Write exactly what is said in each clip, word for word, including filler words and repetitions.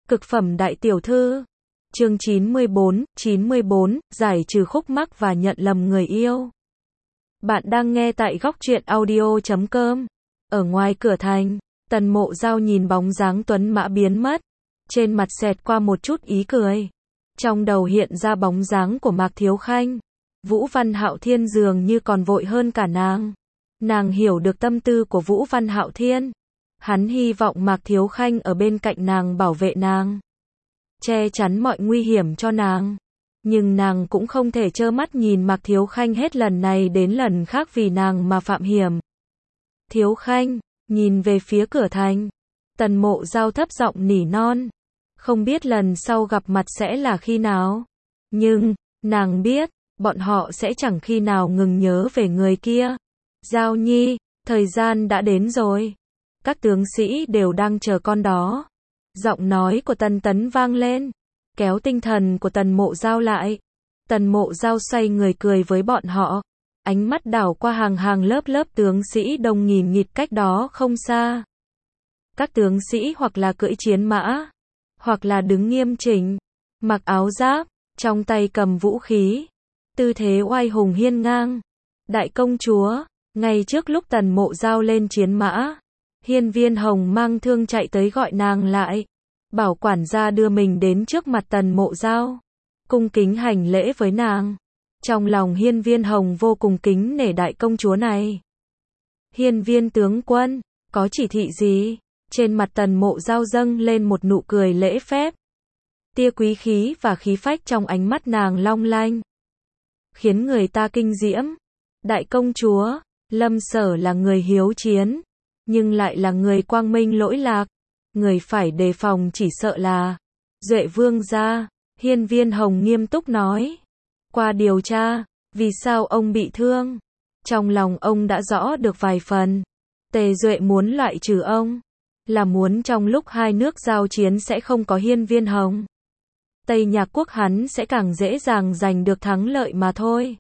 Cực phẩm đại tiểu thư. Chương chín mươi bốn, chín mươi bốn, giải trừ khúc mắc và nhận lầm người yêu. Bạn đang nghe tại góc truyện audio chấm com. Ở ngoài cửa thành, Tần Mộ Dao nhìn bóng dáng tuấn mã biến mất, trên mặt xẹt qua một chút ý cười. Trong đầu hiện ra bóng dáng của Mạc Thiếu Khanh. Vũ Văn Hạo Thiên dường như còn vội hơn cả nàng. Nàng hiểu được tâm tư của Vũ Văn Hạo Thiên. Hắn hy vọng Mạc Thiếu Khanh ở bên cạnh nàng bảo vệ nàng, che chắn mọi nguy hiểm cho nàng. Nhưng nàng cũng không thể trơ mắt nhìn Mạc Thiếu Khanh hết lần này đến lần khác vì nàng mà phạm hiểm. Thiếu Khanh, nhìn về phía cửa thành, Tần Mộ Dao thấp giọng nỉ non. Không biết lần sau gặp mặt sẽ là khi nào. Nhưng, nàng biết, bọn họ sẽ chẳng khi nào ngừng nhớ về người kia. Dao nhi, thời gian đã đến rồi. Các tướng sĩ đều đang chờ con đó. Giọng nói của Tần Tấn vang lên, kéo tinh thần của Tần Mộ Dao lại. Tần Mộ Dao xoay người cười với bọn họ, ánh mắt đảo qua hàng hàng lớp lớp tướng sĩ đông nghìn nghịt cách đó không xa. Các tướng sĩ hoặc là cưỡi chiến mã, hoặc là đứng nghiêm chỉnh, mặc áo giáp, trong tay cầm vũ khí, tư thế oai hùng hiên ngang. Đại công chúa, ngay trước lúc Tần Mộ Dao lên chiến mã, Hiên Viên Hồng mang thương chạy tới gọi nàng lại, bảo quản gia đưa mình đến trước mặt Tần Mộ Dao, cung kính hành lễ với nàng. Trong lòng Hiên Viên Hồng vô cùng kính nể đại công chúa này. Hiên Viên tướng quân, có chỉ thị gì? Trên mặt Tần Mộ Dao dâng lên một nụ cười lễ phép. Tia quý khí và khí phách trong ánh mắt nàng long lanh, khiến người ta kinh diễm. Đại công chúa, Lâm Sở là người hiếu chiến, nhưng lại là người quang minh lỗi lạc. Người phải đề phòng chỉ sợ là Duệ Vương gia. Hiên Viên Hồng nghiêm túc nói. Qua điều tra, vì sao ông bị thương, trong lòng ông đã rõ được vài phần. Tề Duệ muốn loại trừ ông, là muốn trong lúc hai nước giao chiến sẽ không có Hiên Viên Hồng, Tây Nhạc quốc hắn sẽ càng dễ dàng giành được thắng lợi mà thôi.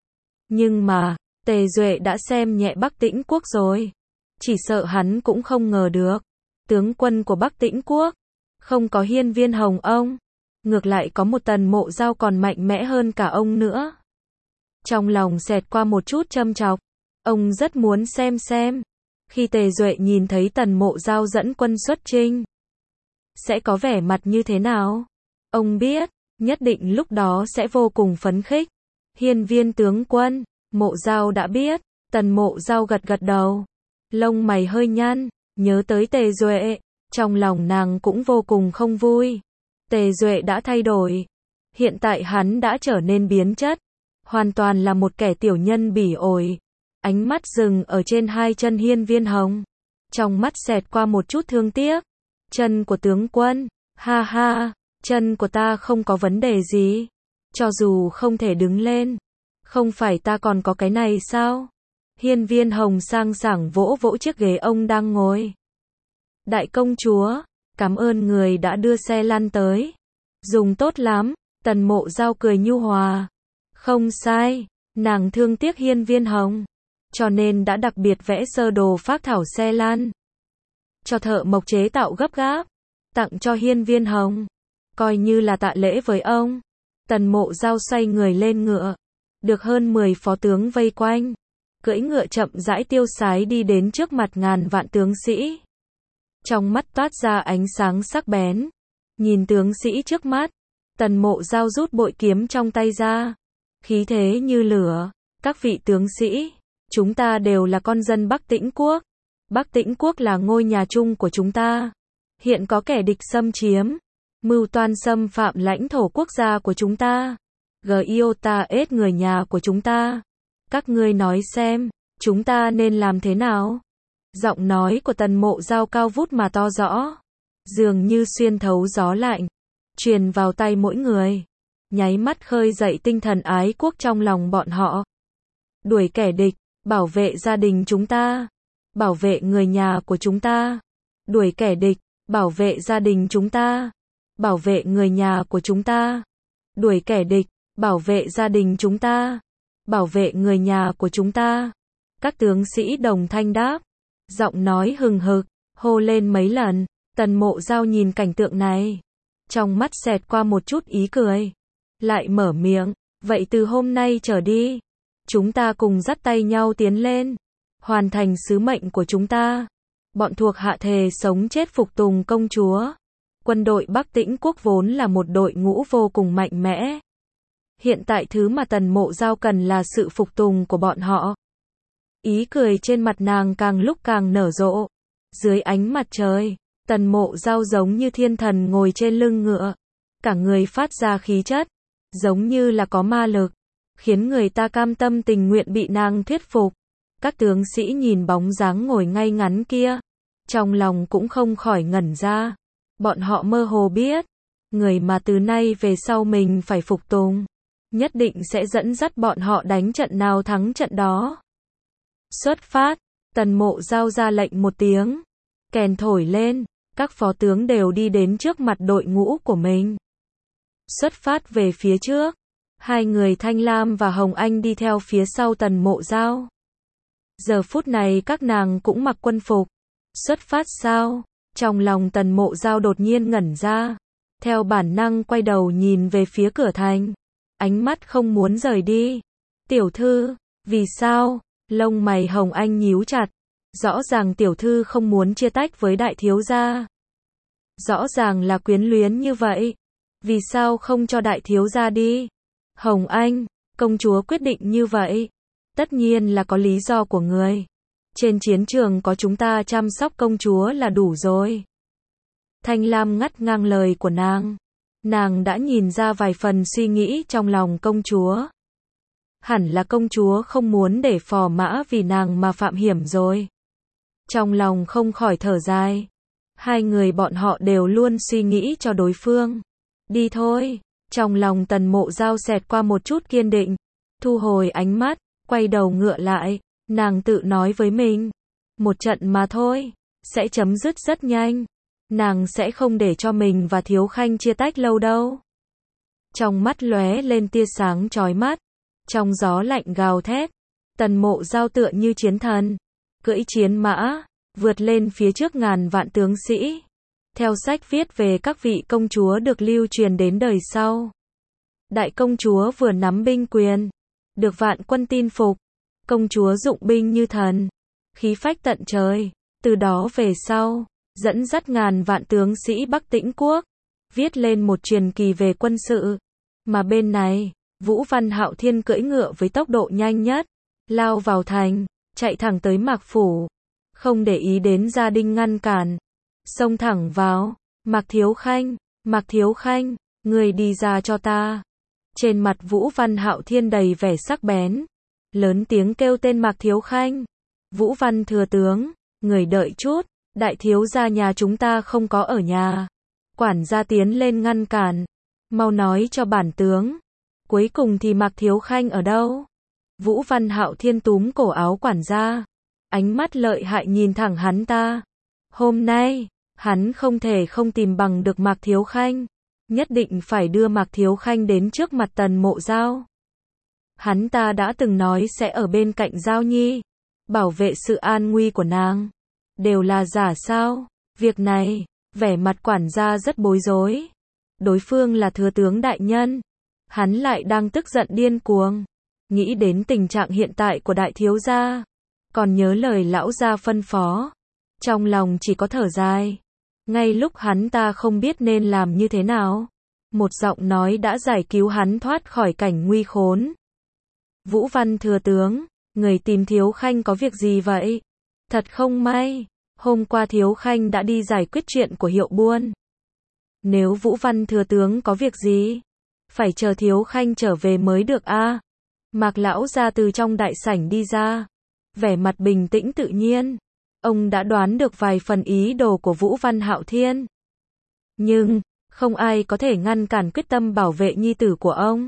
Nhưng mà, Tề Duệ đã xem nhẹ Bắc Tĩnh quốc rồi. Chỉ sợ hắn cũng không ngờ được, tướng quân của Bắc Tĩnh quốc không có Hiên Viên Hồng ông, ngược lại có một Tần Mộ Dao còn mạnh mẽ hơn cả ông nữa. Trong lòng xẹt qua một chút châm chọc, ông rất muốn xem xem, khi Tề Duệ nhìn thấy Tần Mộ Dao dẫn quân xuất chinh, sẽ có vẻ mặt như thế nào. Ông biết, nhất định lúc đó sẽ vô cùng phấn khích. Hiên Viên tướng quân, Mộ Dao đã biết. Tần Mộ Dao gật gật đầu, lông mày hơi nhăn, nhớ tới Tề Duệ, trong lòng nàng cũng vô cùng không vui. Tề Duệ đã thay đổi, hiện tại hắn đã trở nên biến chất, hoàn toàn là một kẻ tiểu nhân bỉ ổi. Ánh mắt dừng ở trên hai chân Hiên Viên Hồng, trong mắt xẹt qua một chút thương tiếc. Chân của tướng quân, ha ha, chân của ta không có vấn đề gì, cho dù không thể đứng lên, không phải ta còn có cái này sao? Hiên Viên Hồng sang sảng vỗ vỗ chiếc ghế ông đang ngồi. Đại công chúa, cảm ơn người đã đưa xe lăn tới. Dùng tốt lắm. Tần Mộ Dao cười nhu hòa. Không sai, nàng thương tiếc Hiên Viên Hồng, cho nên đã đặc biệt vẽ sơ đồ phác thảo xe lăn, cho thợ mộc chế tạo gấp gáp, tặng cho Hiên Viên Hồng, coi như là tạ lễ với ông. Tần Mộ Dao xoay người lên ngựa, được hơn mười phó tướng vây quanh, cưỡi ngựa chậm rãi tiêu sái đi đến trước mặt ngàn vạn tướng sĩ. Trong mắt toát ra ánh sáng sắc bén, nhìn tướng sĩ trước mắt, Tần Mộ Dao rút bội kiếm trong tay ra, khí thế như lửa. Các vị tướng sĩ, chúng ta đều là con dân Bắc Tĩnh quốc. Bắc Tĩnh quốc là ngôi nhà chung của chúng ta. Hiện có kẻ địch xâm chiếm, mưu toan xâm phạm lãnh thổ quốc gia của chúng ta, Giota ết người nhà của chúng ta. Các ngươi nói xem, chúng ta nên làm thế nào? Giọng nói của Tần Mộ Dao cao vút mà to rõ, dường như xuyên thấu gió lạnh, truyền vào tay mỗi người, nháy mắt khơi dậy tinh thần ái quốc trong lòng bọn họ. Đuổi kẻ địch, bảo vệ gia đình chúng ta, bảo vệ người nhà của chúng ta. Đuổi kẻ địch, bảo vệ gia đình chúng ta, bảo vệ người nhà của chúng ta. Đuổi kẻ địch, bảo vệ gia đình chúng ta, bảo vệ người nhà của chúng ta. Các tướng sĩ đồng thanh đáp, giọng nói hừng hực, hô lên mấy lần. Tần Mộ Dao nhìn cảnh tượng này, trong mắt xẹt qua một chút ý cười. Lại mở miệng, vậy từ hôm nay trở đi, chúng ta cùng dắt tay nhau tiến lên, hoàn thành sứ mệnh của chúng ta. Bọn thuộc hạ thề sống chết phục tùng công chúa. Quân đội Bắc Tĩnh quốc vốn là một đội ngũ vô cùng mạnh mẽ. Hiện tại thứ mà Tần Mộ Giao cần là sự phục tùng của bọn họ. Ý cười trên mặt nàng càng lúc càng nở rộ. Dưới ánh mặt trời, Tần Mộ Giao giống như thiên thần ngồi trên lưng ngựa. Cả người phát ra khí chất, giống như là có ma lực, khiến người ta cam tâm tình nguyện bị nàng thuyết phục. Các tướng sĩ nhìn bóng dáng ngồi ngay ngắn kia, trong lòng cũng không khỏi ngẩn ra. Bọn họ mơ hồ biết, người mà từ nay về sau mình phải phục tùng, nhất định sẽ dẫn dắt bọn họ đánh trận nào thắng trận đó. Xuất phát, Tần Mộ Giao ra lệnh một tiếng, kèn thổi lên, các phó tướng đều đi đến trước mặt đội ngũ của mình. Xuất phát về phía trước, hai người Thanh Lam và Hồng Anh đi theo phía sau Tần Mộ Giao. Giờ phút này các nàng cũng mặc quân phục. Xuất phát sao? Trong lòng Tần Mộ Giao đột nhiên ngẩn ra. Theo bản năng quay đầu nhìn về phía cửa thành. Ánh mắt không muốn rời đi. Tiểu thư, vì sao? Lông mày Hồng Anh nhíu chặt. Rõ ràng tiểu thư không muốn chia tách với đại thiếu gia. Rõ ràng là quyến luyến như vậy. Vì sao không cho đại thiếu gia đi? Hồng Anh, công chúa quyết định như vậy. Tất nhiên là có lý do của người. Trên chiến trường có chúng ta chăm sóc công chúa là đủ rồi. Thanh Lam ngắt ngang lời của nàng. Nàng đã nhìn ra vài phần suy nghĩ trong lòng công chúa. Hẳn là công chúa không muốn để phò mã vì nàng mà phạm hiểm rồi. Trong lòng không khỏi thở dài. Hai người bọn họ đều luôn suy nghĩ cho đối phương. Đi thôi. Trong lòng Tần Mộ Giao xẹt qua một chút kiên định. Thu hồi ánh mắt, quay đầu ngựa lại. Nàng tự nói với mình. Một trận mà thôi, sẽ chấm dứt rất nhanh. Nàng sẽ không để cho mình và Thiếu Khanh chia tách lâu đâu. Trong mắt lóe lên tia sáng chói mắt. Trong gió lạnh gào thét. Tần Mộ Giao tựa như chiến thần. Cưỡi chiến mã, vượt lên phía trước ngàn vạn tướng sĩ. Theo sách viết về các vị công chúa được lưu truyền đến đời sau. Đại công chúa vừa nắm binh quyền, được vạn quân tin phục. Công chúa dụng binh như thần, khí phách tận trời. Từ đó về sau, dẫn dắt ngàn vạn tướng sĩ Bắc Tĩnh quốc, viết lên một truyền kỳ về quân sự. Mà bên này, Vũ Văn Hạo Thiên cưỡi ngựa với tốc độ nhanh nhất, lao vào thành, chạy thẳng tới Mạc Phủ, không để ý đến gia đình ngăn cản, xông thẳng vào. Mạc Thiếu Khanh, Mạc Thiếu Khanh, người đi ra cho ta. Trên mặt Vũ Văn Hạo Thiên đầy vẻ sắc bén, lớn tiếng kêu tên Mạc Thiếu Khanh. Vũ Văn thừa tướng, người đợi chút, đại thiếu gia nhà chúng ta không có ở nhà. Quản gia tiến lên ngăn cản, mau nói cho bản tướng, cuối cùng thì Mạc Thiếu Khanh ở đâu? Vũ Văn Hạo Thiên túm cổ áo quản gia, ánh mắt lợi hại nhìn thẳng hắn ta. Hôm nay, hắn không thể không tìm bằng được Mạc Thiếu Khanh, nhất định phải đưa Mạc Thiếu Khanh đến trước mặt Tần Mộ Giao. Hắn ta đã từng nói sẽ ở bên cạnh Giao Nhi, bảo vệ sự an nguy của nàng. Đều là giả sao? Việc này, vẻ mặt quản gia rất bối rối. Đối phương là thừa tướng đại nhân, hắn lại đang tức giận điên cuồng. Nghĩ đến tình trạng hiện tại của đại thiếu gia, còn nhớ lời lão gia phân phó, trong lòng chỉ có thở dài. Ngay lúc hắn ta không biết nên làm như thế nào, một giọng nói đã giải cứu hắn thoát khỏi cảnh nguy khốn. Vũ Văn thừa tướng, người tìm Thiếu Khanh có việc gì vậy? Thật không may, hôm qua Thiếu Khanh đã đi giải quyết chuyện của Hiệu Buôn. Nếu Vũ Văn thừa tướng có việc gì, phải chờ Thiếu Khanh trở về mới được a. À? Mạc lão ra từ trong đại sảnh đi ra, vẻ mặt bình tĩnh tự nhiên. Ông đã đoán được vài phần ý đồ của Vũ Văn Hạo Thiên. Nhưng, không ai có thể ngăn cản quyết tâm bảo vệ nhi tử của ông.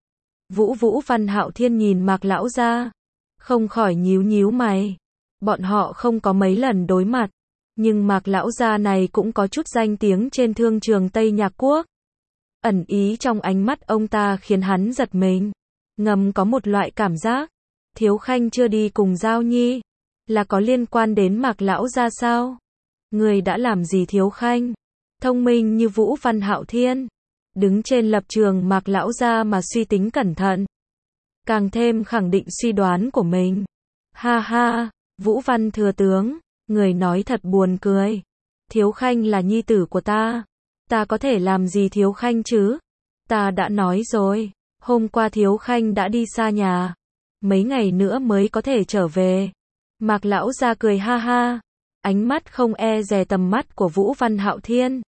Vũ Vũ Văn Hạo Thiên nhìn Mạc lão ra, không khỏi nhíu nhíu mày. Bọn họ không có mấy lần đối mặt, nhưng Mạc lão gia này cũng có chút danh tiếng trên thương trường Tây Nhạc Quốc. Ẩn ý trong ánh mắt ông ta khiến hắn giật mình, ngầm có một loại cảm giác, Thiếu Khanh chưa đi cùng Giao Nhi, là có liên quan đến Mạc lão gia sao? Người đã làm gì Thiếu Khanh? thông minh như Vũ Văn Hạo Thiên, đứng trên lập trường Mạc lão gia mà suy tính cẩn thận, càng thêm khẳng định suy đoán của mình. Ha ha, Vũ Văn thừa tướng, người nói thật buồn cười. Thiếu Khanh là nhi tử của ta, ta có thể làm gì Thiếu Khanh chứ? Ta đã nói rồi, hôm qua Thiếu Khanh đã đi xa nhà, mấy ngày nữa mới có thể trở về. Mạc lão gia cười ha ha, ánh mắt không e dè tầm mắt của Vũ Văn Hạo Thiên.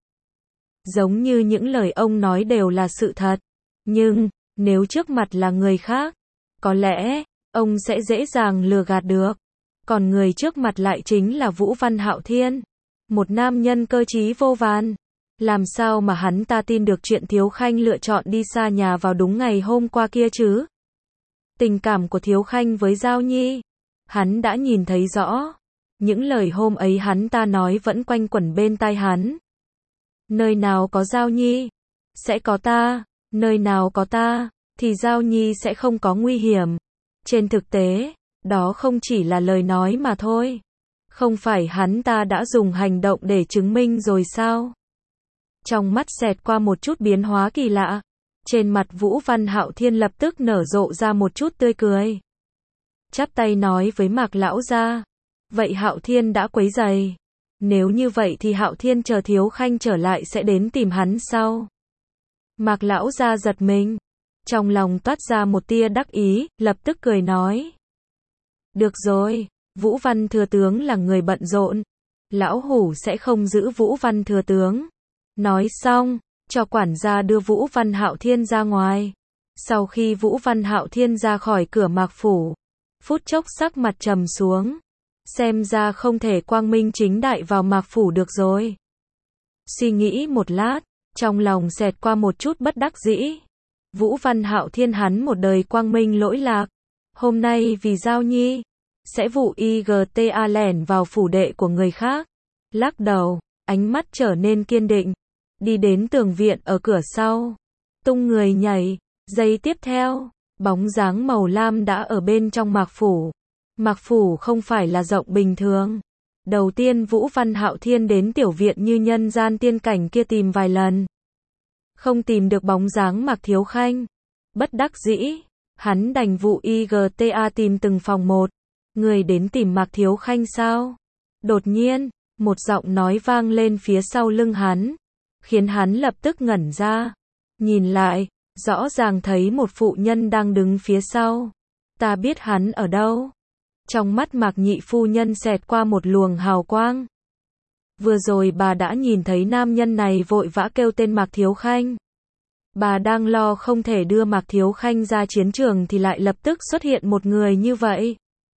Giống như những lời ông nói đều là sự thật, nhưng nếu trước mặt là người khác, có lẽ ông sẽ dễ dàng lừa gạt được. Còn người trước mặt lại chính là Vũ Văn Hạo Thiên, một nam nhân cơ trí vô vàn. Làm sao mà hắn ta tin được chuyện Thiếu Khanh lựa chọn đi xa nhà vào đúng ngày hôm qua kia chứ? Tình cảm của Thiếu Khanh với Giao Nhi, hắn đã nhìn thấy rõ. Những lời hôm ấy hắn ta nói vẫn quanh quẩn bên tai hắn. Nơi nào có Giao Nhi, sẽ có ta. Nơi nào có ta, thì Giao Nhi sẽ không có nguy hiểm. Trên thực tế, đó không chỉ là lời nói mà thôi. Không phải hắn ta đã dùng hành động để chứng minh rồi sao? Trong mắt xẹt qua một chút biến hóa kỳ lạ. Trên mặt Vũ Văn Hạo Thiên lập tức nở rộ ra một chút tươi cười. Chắp tay nói với Mạc lão gia, vậy Hạo Thiên đã quấy rầy. Nếu như vậy thì Hạo Thiên chờ Thiếu Khanh trở lại sẽ đến tìm hắn sau. Mạc lão gia giật mình, trong lòng toát ra một tia đắc ý, lập tức cười nói. Được rồi, Vũ Văn thừa tướng là người bận rộn, lão hủ sẽ không giữ Vũ Văn thừa tướng. Nói xong, cho quản gia đưa Vũ Văn Hạo Thiên ra ngoài. Sau khi Vũ Văn Hạo Thiên ra khỏi cửa Mạc phủ, phút chốc sắc mặt trầm xuống. Xem ra không thể quang minh chính đại vào Mạc phủ được rồi. Suy nghĩ một lát, trong lòng xẹt qua một chút bất đắc dĩ. Vũ Văn Hạo Thiên hắn một đời quang minh lỗi lạc, hôm nay vì Giao Nhi, sẽ vụ i giê tê a lẻn vào phủ đệ của người khác. Lắc đầu, ánh mắt trở nên kiên định, đi đến tường viện ở cửa sau, tung người nhảy. Giây tiếp theo, bóng dáng màu lam đã ở bên trong Mạc phủ. Mạc phủ không phải là rộng bình thường. Đầu tiên Vũ Văn Hạo Thiên đến tiểu viện như nhân gian tiên cảnh kia tìm vài lần, không tìm được bóng dáng Mạc Thiếu Khanh. Bất đắc dĩ, hắn đành vụ i giê tê a tìm từng phòng một. Người đến tìm Mạc Thiếu Khanh sao? Đột nhiên, một giọng nói vang lên phía sau lưng hắn, khiến hắn lập tức ngẩn ra. Nhìn lại, rõ ràng thấy một phụ nhân đang đứng phía sau. Ta biết hắn ở đâu. Trong mắt Mạc nhị phu nhân xẹt qua một luồng hào quang. Vừa rồi bà đã nhìn thấy nam nhân này vội vã kêu tên Mạc Thiếu Khanh. Bà đang lo không thể đưa Mạc Thiếu Khanh ra chiến trường thì lại lập tức xuất hiện một người như vậy.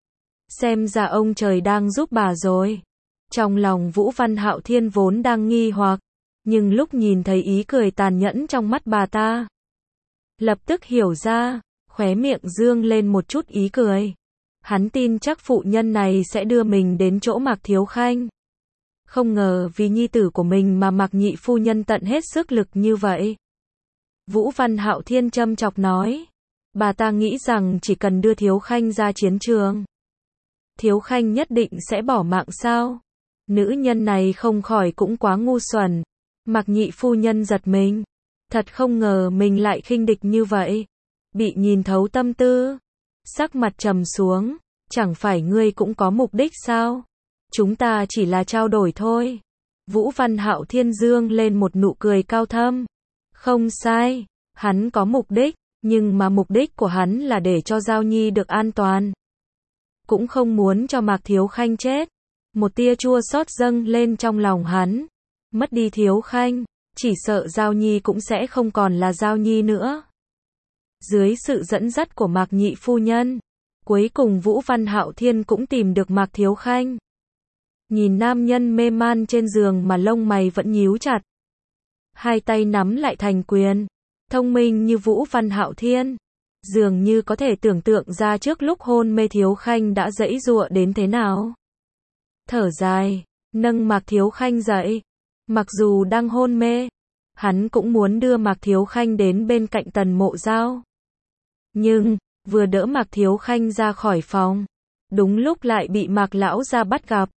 Xem ra ông trời đang giúp bà rồi. Trong lòng Vũ Văn Hạo Thiên vốn đang nghi hoặc, nhưng lúc nhìn thấy ý cười tàn nhẫn trong mắt bà ta, lập tức hiểu ra, khóe miệng dương lên một chút ý cười. Hắn tin chắc phụ nhân này sẽ đưa mình đến chỗ Mạc Thiếu Khanh. Không ngờ vì nhi tử của mình mà Mạc nhị phu nhân tận hết sức lực như vậy. Vũ Văn Hạo Thiên châm chọc nói. Bà ta nghĩ rằng chỉ cần đưa Thiếu Khanh ra chiến trường, Thiếu Khanh nhất định sẽ bỏ mạng sao? Nữ nhân này không khỏi cũng quá ngu xuẩn. Mạc nhị phu nhân giật mình. Thật không ngờ mình lại khinh địch như vậy. Bị nhìn thấu tâm tư. Sắc mặt trầm xuống. Chẳng phải ngươi cũng có mục đích sao? Chúng ta chỉ là trao đổi thôi. Vũ Văn Hạo Thiên dương lên một nụ cười cao thâm. Không sai, hắn có mục đích, nhưng mà mục đích của hắn là để cho Giao Nhi được an toàn. Cũng không muốn cho Mạc Thiếu Khanh chết. Một tia chua xót dâng lên trong lòng hắn. Mất đi Thiếu Khanh, chỉ sợ Giao Nhi cũng sẽ không còn là Giao Nhi nữa. Dưới sự dẫn dắt của Mạc nhị phu nhân, cuối cùng Vũ Văn Hạo Thiên cũng tìm được Mạc Thiếu Khanh. Nhìn nam nhân mê man trên giường mà lông mày vẫn nhíu chặt, hai tay nắm lại thành quyền. Thông minh như Vũ Văn Hạo Thiên, dường như có thể tưởng tượng ra trước lúc hôn mê Thiếu Khanh đã giãy giụa đến thế nào. Thở dài, nâng Mạc Thiếu Khanh dậy. Mặc dù đang hôn mê, hắn cũng muốn đưa Mạc Thiếu Khanh đến bên cạnh Tần Mộ Giao. Nhưng, vừa đỡ Mạc Thiếu Khanh ra khỏi phòng, đúng lúc lại bị Mạc lão gia bắt gặp.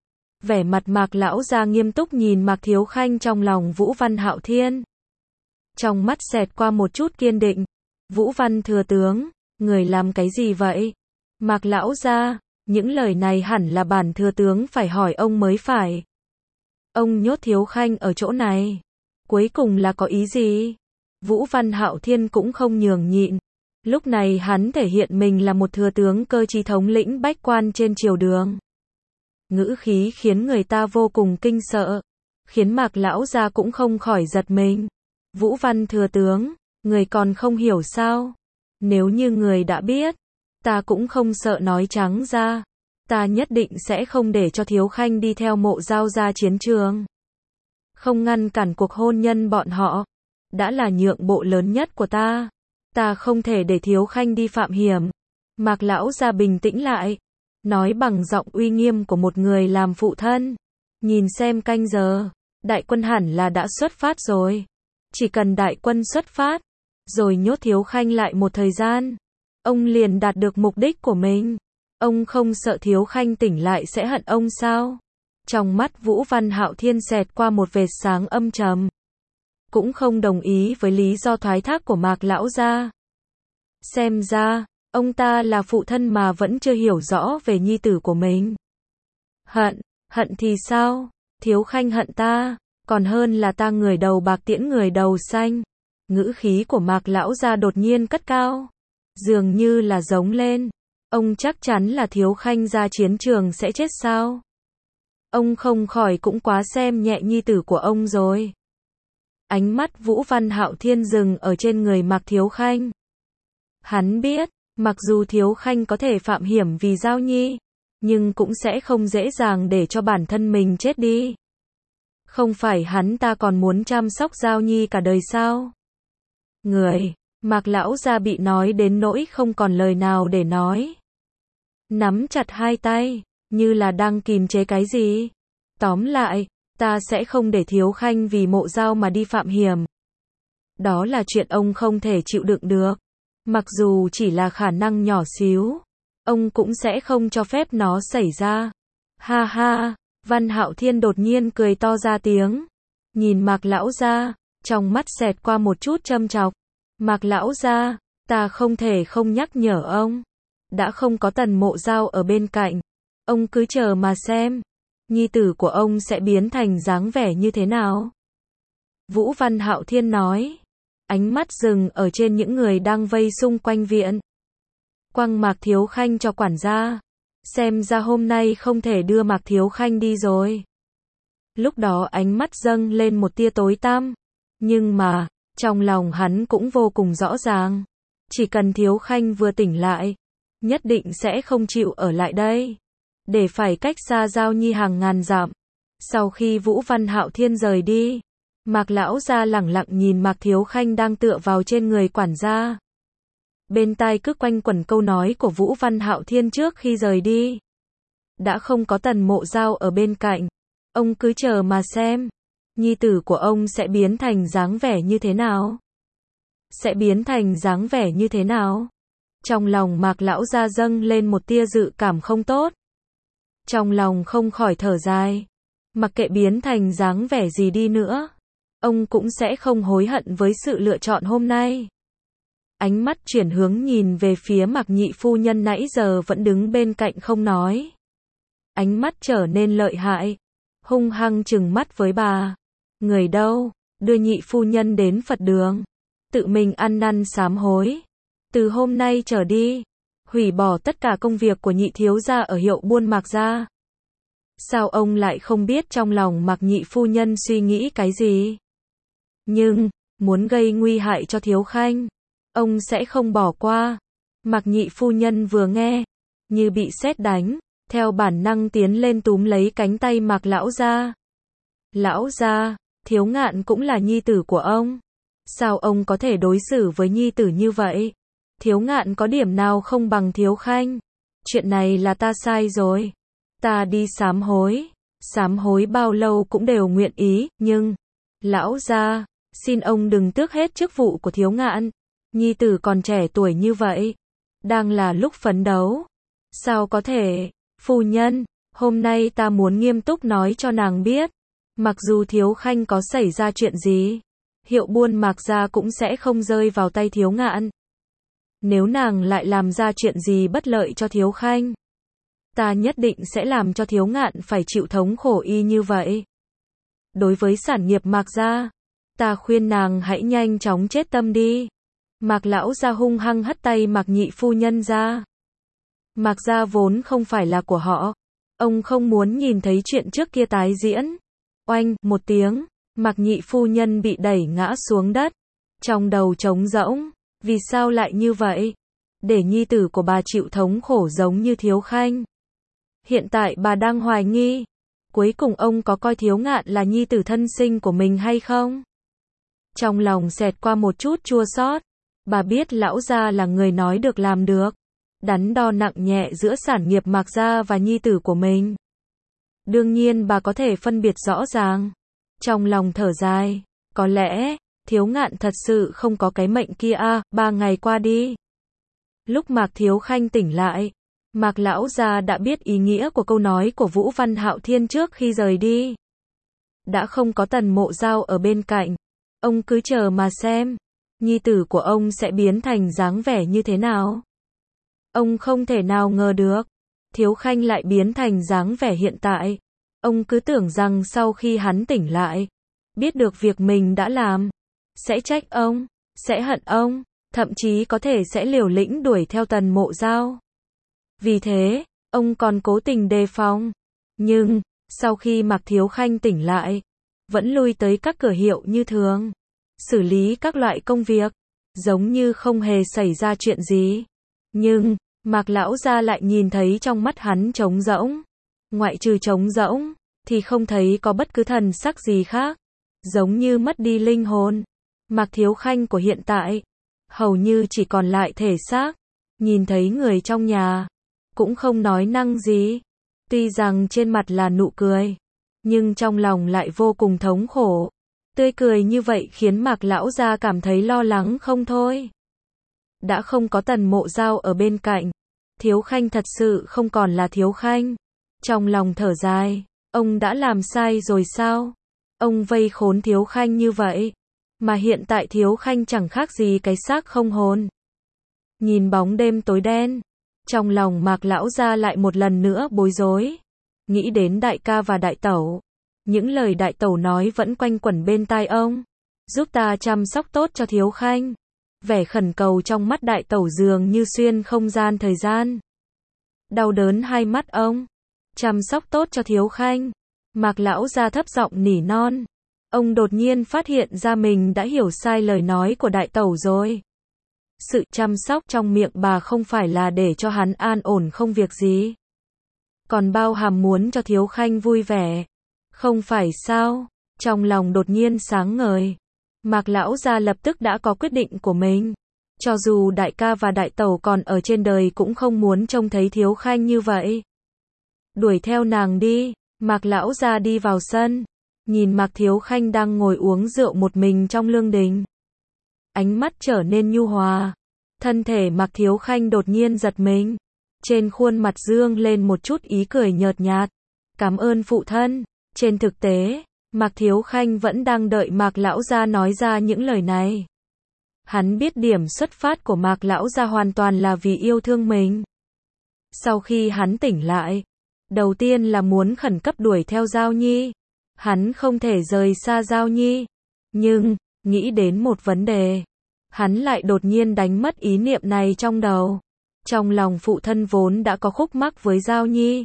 Vẻ mặt Mạc lão gia nghiêm túc nhìn Mạc Thiếu Khanh trong lòng Vũ Văn Hạo Thiên. Trong mắt xẹt qua một chút kiên định. Vũ Văn thừa tướng, người làm cái gì vậy? Mạc lão gia, những lời này hẳn là bản thừa tướng phải hỏi ông mới phải. Ông nhốt Thiếu Khanh ở chỗ này, cuối cùng là có ý gì? Vũ Văn Hạo Thiên cũng không nhường nhịn. Lúc này hắn thể hiện mình là một thừa tướng cơ trí thống lĩnh bách quan trên triều đường. Ngữ khí khiến người ta vô cùng kinh sợ, khiến Mạc lão gia cũng không khỏi giật mình. Vũ Văn thừa tướng, người còn không hiểu sao? Nếu như người đã biết, ta cũng không sợ nói trắng ra. Ta nhất định sẽ không để cho Thiếu Khanh đi theo Mộ Giao ra chiến trường. Không ngăn cản cuộc hôn nhân bọn họ. Đã là nhượng bộ lớn nhất của ta. Ta không thể để Thiếu Khanh đi phạm hiểm. Mạc lão gia bình tĩnh lại, nói bằng giọng uy nghiêm của một người làm phụ thân. Nhìn xem canh giờ, đại quân hẳn là đã xuất phát rồi. Chỉ cần đại quân xuất phát, rồi nhốt Thiếu Khanh lại một thời gian, ông liền đạt được mục đích của mình. Ông không sợ Thiếu Khanh tỉnh lại sẽ hận ông sao? Trong mắt Vũ Văn Hạo Thiên xẹt qua một vệt sáng âm trầm. Cũng không đồng ý với lý do thoái thác của Mạc lão gia. Xem ra, ông ta là phụ thân mà vẫn chưa hiểu rõ về nhi tử của mình. Hận, hận thì sao? Thiếu Khanh hận ta, còn hơn là ta người đầu bạc tiễn người đầu xanh. Ngữ khí của Mạc lão gia đột nhiên cất cao, dường như là giống lên. Ông chắc chắn là Thiếu Khanh ra chiến trường sẽ chết sao? Ông không khỏi cũng quá xem nhẹ nhi tử của ông rồi. Ánh mắt Vũ Văn Hạo Thiên dừng ở trên người Mạc Thiếu Khanh. Hắn biết, mặc dù Thiếu Khanh có thể phạm hiểm vì Giao Nhi, nhưng cũng sẽ không dễ dàng để cho bản thân mình chết đi. Không phải hắn ta còn muốn chăm sóc Giao Nhi cả đời sao? Người, Mạc lão gia bị nói đến nỗi không còn lời nào để nói. Nắm chặt hai tay, như là đang kìm chế cái gì. Tóm lại, ta sẽ không để Thiếu Khanh vì Mộ Giao mà đi phạm hiểm. Đó là chuyện ông không thể chịu đựng được. Mặc dù chỉ là khả năng nhỏ xíu, ông cũng sẽ không cho phép nó xảy ra. Ha ha, Văn Hạo Thiên đột nhiên cười to ra tiếng. Nhìn Mạc lão gia, trong mắt xẹt qua một chút châm chọc. Mạc lão gia, ta không thể không nhắc nhở ông. Đã không có Tần Mộ Giao ở bên cạnh, ông cứ chờ mà xem, nhi tử của ông sẽ biến thành dáng vẻ như thế nào. Vũ Văn Hạo Thiên nói, ánh mắt dừng ở trên những người đang vây xung quanh viện. Quăng Mạc Thiếu Khanh cho quản gia, xem ra hôm nay không thể đưa Mạc Thiếu Khanh đi rồi. Lúc đó ánh mắt dâng lên một tia tối tăm, nhưng mà, trong lòng hắn cũng vô cùng rõ ràng. Chỉ cần Thiếu Khanh vừa tỉnh lại, nhất định sẽ không chịu ở lại đây. Để phải cách xa Giao Nhi hàng ngàn dặm. Sau khi Vũ Văn Hạo Thiên rời đi, Mạc lão gia lẳng lặng nhìn Mạc Thiếu Khanh đang tựa vào trên người quản gia. Bên tai cứ quanh quẩn câu nói của Vũ Văn Hạo Thiên trước khi rời đi. Đã không có Tần Mộ Giao ở bên cạnh, ông cứ chờ mà xem, nhi tử của ông sẽ biến thành dáng vẻ như thế nào? Sẽ biến thành dáng vẻ như thế nào? Trong lòng Mạc lão gia dâng lên một tia dự cảm không tốt. Trong lòng không khỏi thở dài. Mặc kệ biến thành dáng vẻ gì đi nữa, ông cũng sẽ không hối hận với sự lựa chọn hôm nay. Ánh mắt chuyển hướng nhìn về phía Mạc nhị phu nhân nãy giờ vẫn đứng bên cạnh không nói. Ánh mắt trở nên lợi hại, hung hăng trừng mắt với bà. Người đâu, đưa nhị phu nhân đến Phật đường, tự mình ăn năn sám hối. Từ hôm nay trở đi, hủy bỏ tất cả công việc của nhị thiếu gia ở hiệu buôn Mạc gia. Sao ông lại không biết trong lòng Mạc nhị phu nhân suy nghĩ cái gì? Nhưng, muốn gây nguy hại cho Thiếu Khanh, ông sẽ không bỏ qua. Mạc nhị phu nhân vừa nghe, như bị sét đánh, theo bản năng tiến lên túm lấy cánh tay Mạc lão gia. Lão gia, Thiếu Ngạn cũng là nhi tử của ông. Sao ông có thể đối xử với nhi tử như vậy? Thiếu Ngạn có điểm nào không bằng Thiếu Khanh? Chuyện này là ta sai rồi. Ta đi sám hối. Sám hối bao lâu cũng đều nguyện ý, nhưng... Lão gia, xin ông đừng tước hết chức vụ của Thiếu Ngạn. Nhi tử còn trẻ tuổi như vậy. Đang là lúc phấn đấu. Sao có thể? Phu nhân, Hôm nay ta muốn nghiêm túc nói cho nàng biết, mặc dù Thiếu Khanh có xảy ra chuyện gì, Hiệu Buôn Mạc Gia cũng sẽ không rơi vào tay Thiếu Ngạn. Nếu nàng lại làm ra chuyện gì bất lợi cho Thiếu Khanh, ta nhất định sẽ làm cho Thiếu Ngạn phải chịu thống khổ y như vậy. Đối với sản nghiệp Mạc Gia, ta khuyên nàng hãy nhanh chóng chết tâm đi. Mạc lão gia hung hăng hất tay Mạc nhị phu nhân ra. Mạc Gia vốn không phải là của họ. Ông không muốn nhìn thấy chuyện trước kia tái diễn. Oanh, một tiếng, Mạc nhị phu nhân bị đẩy ngã xuống đất. Trong đầu trống rỗng, vì sao lại như vậy? Để nhi tử của bà chịu thống khổ giống như Thiếu Khanh. Hiện tại bà đang hoài nghi, cuối cùng ông có coi Thiếu Ngạn là nhi tử thân sinh của mình hay không? Trong lòng xẹt qua một chút chua xót. Bà biết lão gia là người nói được làm được, đắn đo nặng nhẹ giữa sản nghiệp Mạc Gia và nhi tử của mình. Đương nhiên bà có thể phân biệt rõ ràng. Trong lòng thở dài, có lẽ Thiếu Ngạn thật sự không có cái mệnh kia à. Ba ngày qua đi, lúc Mạc Thiếu Khanh tỉnh lại, Mạc lão gia đã biết ý nghĩa của câu nói của Vũ Văn Hạo Thiên trước khi rời đi. Đã không có Tần Mộ Giao ở bên cạnh, ông cứ chờ mà xem, nhi tử của ông sẽ biến thành dáng vẻ như thế nào. Ông không thể nào ngờ được, Thiếu Khanh lại biến thành dáng vẻ hiện tại. Ông cứ tưởng rằng sau khi hắn tỉnh lại, biết được việc mình đã làm, sẽ trách ông, sẽ hận ông, thậm chí có thể sẽ liều lĩnh đuổi theo Tần Mộ Giao. Vì thế, ông còn cố tình đề phòng. Nhưng, sau khi Mạc Thiếu Khanh tỉnh lại, vẫn lui tới các cửa hiệu như thường, xử lý các loại công việc, giống như không hề xảy ra chuyện gì. Nhưng, Mạc lão gia lại nhìn thấy trong mắt hắn trống rỗng. Ngoại trừ trống rỗng, thì không thấy có bất cứ thần sắc gì khác. Giống như mất đi linh hồn. Mạc Thiếu Khanh của hiện tại, hầu như chỉ còn lại thể xác. Nhìn thấy người trong nhà, cũng không nói năng gì. Tuy rằng trên mặt là nụ cười, nhưng trong lòng lại vô cùng thống khổ. Tươi cười như vậy khiến Mạc lão gia cảm thấy lo lắng không thôi. Đã không có Tần Mộ Giao ở bên cạnh, Thiếu Khanh thật sự không còn là Thiếu Khanh. Trong lòng thở dài, ông đã làm sai rồi sao? Ông vây khốn Thiếu Khanh như vậy, mà hiện tại Thiếu Khanh chẳng khác gì cái xác không hồn. Nhìn bóng đêm tối đen, trong lòng Mạc lão gia lại một lần nữa bối rối. Nghĩ đến đại ca và đại tẩu, những lời đại tẩu nói vẫn quanh quẩn bên tai ông. Giúp ta chăm sóc tốt cho Thiếu Khanh. Vẻ khẩn cầu trong mắt đại tẩu dường như xuyên không gian thời gian. Đau đớn hai mắt ông. Chăm sóc tốt cho Thiếu Khanh. Mạc lão gia thấp giọng nỉ non. Ông đột nhiên phát hiện ra mình đã hiểu sai lời nói của đại tẩu rồi. Sự chăm sóc trong miệng bà không phải là để cho hắn an ổn không việc gì, còn bao hàm muốn cho Thiếu Khanh vui vẻ. Không phải sao? Trong lòng đột nhiên sáng ngời. Mạc lão gia lập tức đã có quyết định của mình. Cho dù đại ca và đại tẩu còn ở trên đời cũng không muốn trông thấy Thiếu Khanh như vậy. Đuổi theo nàng đi. Mạc lão gia đi vào sân, nhìn Mạc Thiếu Khanh đang ngồi uống rượu một mình trong lương đình. Ánh mắt trở nên nhu hòa. Thân thể Mạc Thiếu Khanh đột nhiên giật mình. Trên khuôn mặt dương lên một chút ý cười nhợt nhạt. Cảm ơn phụ thân. Trên thực tế, Mạc Thiếu Khanh vẫn đang đợi Mạc lão gia nói ra những lời này. Hắn biết điểm xuất phát của Mạc lão gia hoàn toàn là vì yêu thương mình. Sau khi hắn tỉnh lại, đầu tiên là muốn khẩn cấp đuổi theo Giao Nhi. Hắn không thể rời xa Giao Nhi. Nhưng, nghĩ đến một vấn đề, hắn lại đột nhiên đánh mất ý niệm này trong đầu. Trong lòng phụ thân vốn đã có khúc mắc với Giao Nhi.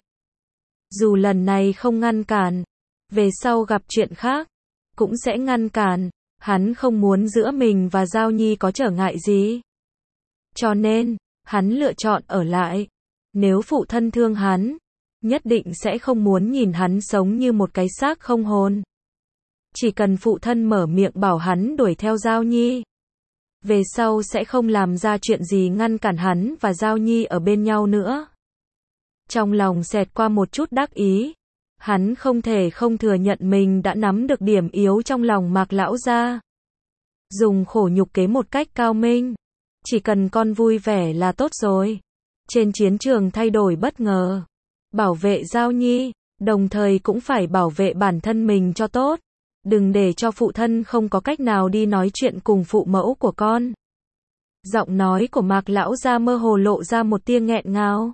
Dù lần này không ngăn cản, về sau gặp chuyện khác, cũng sẽ ngăn cản. Hắn không muốn giữa mình và Giao Nhi có trở ngại gì. Cho nên, hắn lựa chọn ở lại. Nếu phụ thân thương hắn, nhất định sẽ không muốn nhìn hắn sống như một cái xác không hồn. Chỉ cần phụ thân mở miệng bảo hắn đuổi theo Giao Nhi, về sau sẽ không làm ra chuyện gì ngăn cản hắn và Giao Nhi ở bên nhau nữa. Trong lòng xẹt qua một chút đắc ý. Hắn không thể không thừa nhận mình đã nắm được điểm yếu trong lòng Mạc lão gia. Dùng khổ nhục kế một cách cao minh. Chỉ cần con vui vẻ là tốt rồi. Trên chiến trường thay đổi bất ngờ. bảo vệ Giao Nhi, đồng thời cũng phải bảo vệ bản thân mình cho tốt. Đừng để cho phụ thân không có cách nào đi nói chuyện cùng phụ mẫu của con. Giọng nói của Mạc lão gia mơ hồ lộ ra một tia nghẹn ngào.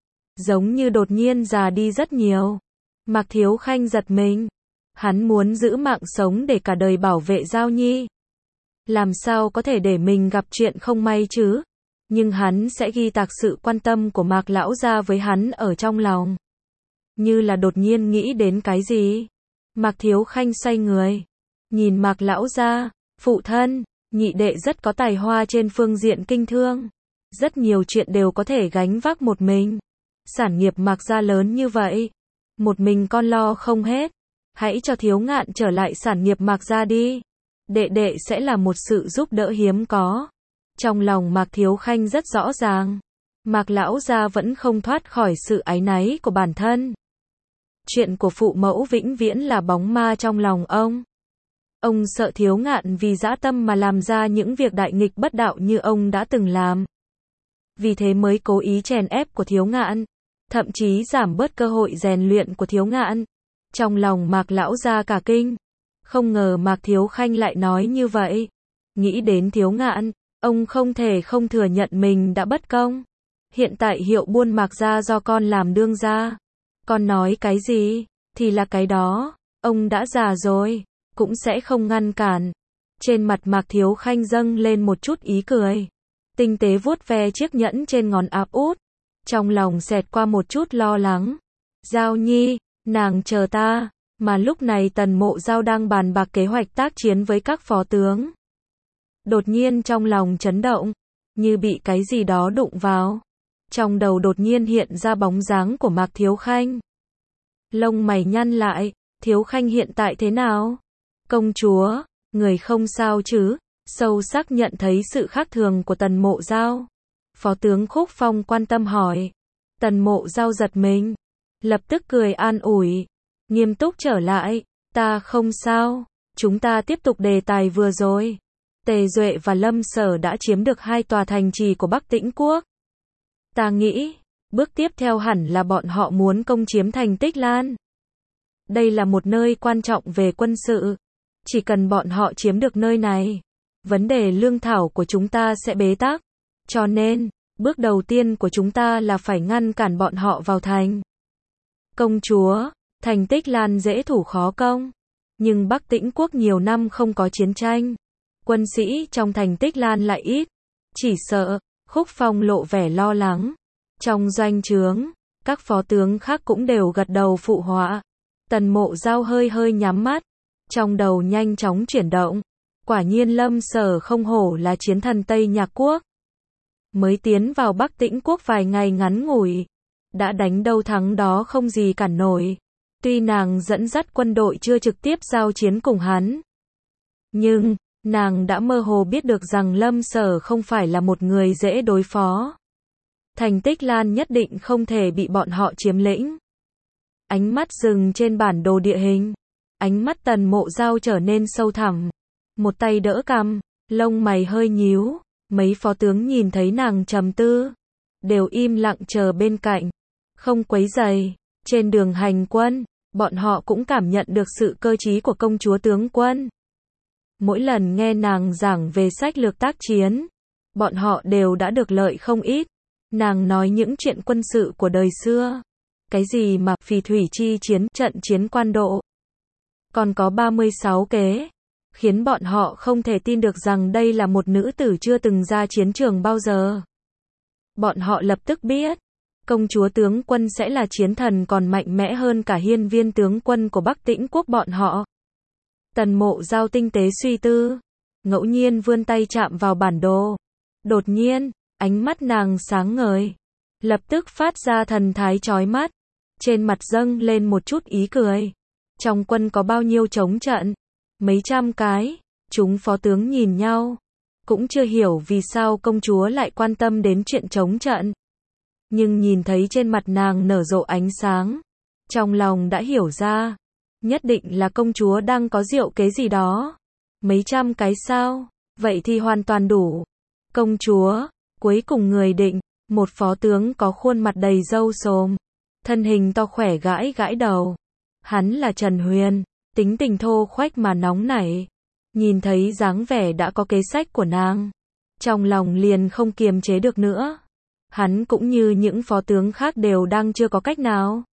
Giống như đột nhiên già đi rất nhiều. Mạc Thiếu Khanh giật mình. Hắn muốn giữ mạng sống để cả đời bảo vệ Giao Nhi. Làm sao có thể để mình gặp chuyện không may chứ? Nhưng hắn sẽ ghi tạc sự quan tâm của Mạc lão gia với hắn ở trong lòng. Như là đột nhiên nghĩ đến cái gì. Mạc Thiếu Khanh xoay người. Nhìn Mạc lão gia, phụ thân, nhị đệ rất có tài hoa trên phương diện kinh thương. Rất nhiều chuyện đều có thể gánh vác một mình. Sản nghiệp Mạc gia lớn như vậy. Một mình con lo không hết. Hãy cho Thiếu Ngạn trở lại sản nghiệp Mạc gia đi. Đệ đệ sẽ là một sự giúp đỡ hiếm có. Trong lòng Mạc Thiếu Khanh rất rõ ràng. Mạc lão gia vẫn không thoát khỏi sự áy náy của bản thân. Chuyện của phụ mẫu vĩnh viễn là bóng ma trong lòng ông. Ông sợ Thiếu Ngạn vì dã tâm mà làm ra những việc đại nghịch bất đạo như ông đã từng làm. Vì thế mới cố ý chèn ép của Thiếu Ngạn, thậm chí giảm bớt cơ hội rèn luyện của Thiếu Ngạn. Trong lòng Mạc lão gia cả kinh. Không ngờ Mạc Thiếu Khanh lại nói như vậy. Nghĩ đến Thiếu Ngạn, ông không thể không thừa nhận mình đã bất công. Hiện tại hiệu buôn Mạc gia do con làm đương gia. Con nói cái gì, thì là cái đó. Ông đã già rồi, cũng sẽ không ngăn cản. Trên mặt Mạc Thiếu Khanh dâng lên một chút ý cười. Tinh tế vuốt ve chiếc nhẫn trên ngón áp út. Trong lòng xẹt qua một chút lo lắng. Giao Nhi, nàng chờ ta. Mà lúc này Tần Mộ Giao đang bàn bạc kế hoạch tác chiến với các phó tướng. Đột nhiên trong lòng chấn động, như bị cái gì đó đụng vào. Trong đầu đột nhiên hiện ra bóng dáng của Mạc Thiếu Khanh. Lông mày nhăn lại, Thiếu Khanh hiện tại thế nào? Công chúa, người không sao chứ? Sâu sắc nhận thấy sự khác thường của Tần Mộ Giao. Phó tướng Khúc Phong quan tâm hỏi. Tần Mộ Giao giật mình, lập tức cười an ủi. Nghiêm túc trở lại, ta không sao, chúng ta tiếp tục đề tài vừa rồi. Tề Duệ và Lâm Sở đã chiếm được hai tòa thành trì của Bắc Tĩnh Quốc. Ta nghĩ, bước tiếp theo hẳn là bọn họ muốn công chiếm thành Tích Lan. Đây là một nơi quan trọng về quân sự. Chỉ cần bọn họ chiếm được nơi này, vấn đề lương thảo của chúng ta sẽ bế tắc. Cho nên, bước đầu tiên của chúng ta là phải ngăn cản bọn họ vào thành. Công chúa, thành Tích Lan dễ thủ khó công. Nhưng Bắc Tĩnh Quốc nhiều năm không có chiến tranh. Quân sĩ trong thành Tích Lan lại ít. Chỉ sợ, Khúc Phong lộ vẻ lo lắng. Trong doanh trướng, các phó tướng khác cũng đều gật đầu phụ họa. Tần Mộ Giao hơi hơi nhắm mắt. Trong đầu nhanh chóng chuyển động. Quả nhiên Lâm Sở không hổ là chiến thần Tây Nhạc Quốc. Mới tiến vào Bắc Tĩnh Quốc vài ngày ngắn ngủi. Đã đánh đâu thắng đó không gì cản nổi. Tuy nàng dẫn dắt quân đội chưa trực tiếp giao chiến cùng hắn. Nhưng, nàng đã mơ hồ biết được rằng Lâm Sở không phải là một người dễ đối phó. Thành Tích Lan nhất định không thể bị bọn họ chiếm lĩnh. Ánh mắt dừng trên bản đồ địa hình. Ánh mắt Tần Mộ Giao trở nên sâu thẳm. Một tay đỡ cằm, lông mày hơi nhíu. Mấy phó tướng nhìn thấy nàng trầm tư. Đều im lặng chờ bên cạnh. Không quấy rầy. Trên đường hành quân, bọn họ cũng cảm nhận được sự cơ trí của công chúa tướng quân. Mỗi lần nghe nàng giảng về sách lược tác chiến, bọn họ đều đã được lợi không ít. Nàng nói những chuyện quân sự của đời xưa. Cái gì mà phì thủy chi chiến, trận chiến quan độ. Còn có ba mươi sáu kế. Khiến bọn họ không thể tin được rằng đây là một nữ tử chưa từng ra chiến trường bao giờ. Bọn họ lập tức biết. Công chúa tướng quân sẽ là chiến thần còn mạnh mẽ hơn cả hiên viên tướng quân của Bắc Tĩnh Quốc bọn họ. Tần Mộ Giao tinh tế suy tư. Ngẫu nhiên vươn tay chạm vào bản đồ. Đột nhiên, ánh mắt nàng sáng ngời. Lập tức phát ra thần thái chói mắt. Trên mặt dâng lên một chút ý cười. Trong quân có bao nhiêu trống trận? Mấy trăm cái. Chúng phó tướng nhìn nhau. Cũng chưa hiểu vì sao công chúa lại quan tâm đến chuyện trống trận. Nhưng nhìn thấy trên mặt nàng nở rộ ánh sáng. Trong lòng đã hiểu ra. Nhất định là công chúa đang có diệu kế gì đó. Mấy trăm cái sao? Vậy thì hoàn toàn đủ. Công chúa, cuối cùng người định. Một phó tướng có khuôn mặt đầy râu xồm. thân hình to khỏe gãi gãi đầu. Hắn là Trần Huyền, tính tình thô khoách mà nóng nảy. Nhìn thấy dáng vẻ đã có kế sách của nàng, trong lòng liền không kiềm chế được nữa. Hắn cũng như những phó tướng khác đều đang chưa có cách nào.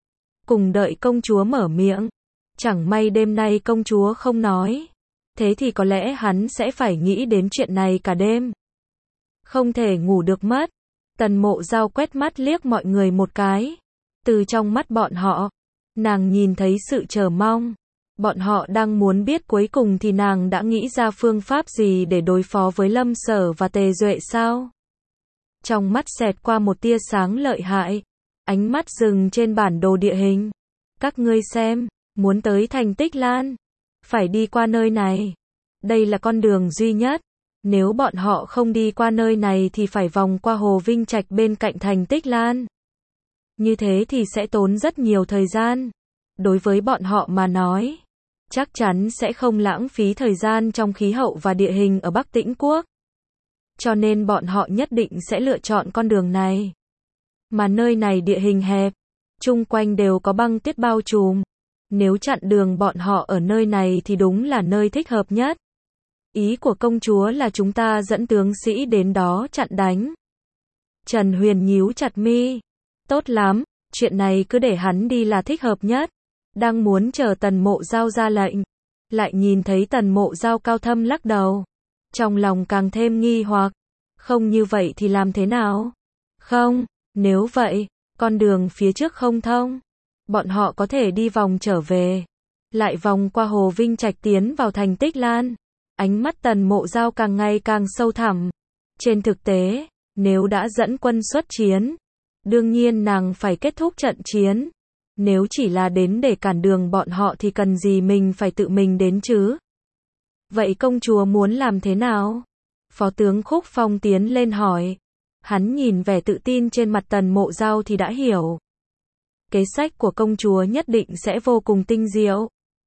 Cùng đợi công chúa mở miệng. Chẳng may đêm nay công chúa không nói. Thế thì có lẽ hắn sẽ phải nghĩ đến chuyện này cả đêm. Không thể ngủ được mất. Tần Mộ Dao quét mắt liếc mọi người một cái. Từ trong mắt bọn họ, nàng nhìn thấy sự chờ mong. Bọn họ đang muốn biết cuối cùng thì nàng đã nghĩ ra phương pháp gì để đối phó với Lâm Sở và Tề Duệ sao? Trong mắt xẹt qua một tia sáng lợi hại. Ánh mắt dừng trên bản đồ địa hình. Các ngươi xem, muốn tới thành Tích Lan, phải đi qua nơi này. Đây là con đường duy nhất. Nếu bọn họ không đi qua nơi này thì phải vòng qua Hồ Vinh Trạch bên cạnh thành Tích Lan. Như thế thì sẽ tốn rất nhiều thời gian. Đối với bọn họ mà nói, chắc chắn sẽ không lãng phí thời gian trong khí hậu và địa hình ở Bắc Tĩnh Quốc. Cho nên bọn họ nhất định sẽ lựa chọn con đường này. Mà nơi này địa hình hẹp, chung quanh đều có băng tuyết bao trùm. Nếu chặn đường bọn họ ở nơi này thì đúng là nơi thích hợp nhất. Ý của công chúa là chúng ta dẫn tướng sĩ đến đó chặn đánh. Trần Huyền nhíu chặt mi. Tốt lắm, chuyện này cứ để hắn đi là thích hợp nhất. Đang muốn chờ Tần Mộ Dao ra lệnh, lại nhìn thấy Tần Mộ Dao cao thâm lắc đầu. Trong lòng càng thêm nghi hoặc. Không như vậy thì làm thế nào? Không, nếu vậy, con đường phía trước không thông. Bọn họ có thể đi vòng trở về. Lại vòng qua Hồ Vinh Trạch tiến vào thành Tích Lan. Ánh mắt Tần Mộ Dao càng ngày càng sâu thẳm. Trên thực tế, nếu đã dẫn quân xuất chiến, đương nhiên nàng phải kết thúc trận chiến. Nếu chỉ là đến để cản đường bọn họ thì cần gì mình phải tự mình đến chứ? Vậy công chúa muốn làm thế nào? Phó tướng Khúc Phong tiến lên hỏi. Hắn nhìn vẻ tự tin trên mặt Tần Mộ Dao thì đã hiểu. Kế sách của công chúa nhất định sẽ vô cùng tinh diệu.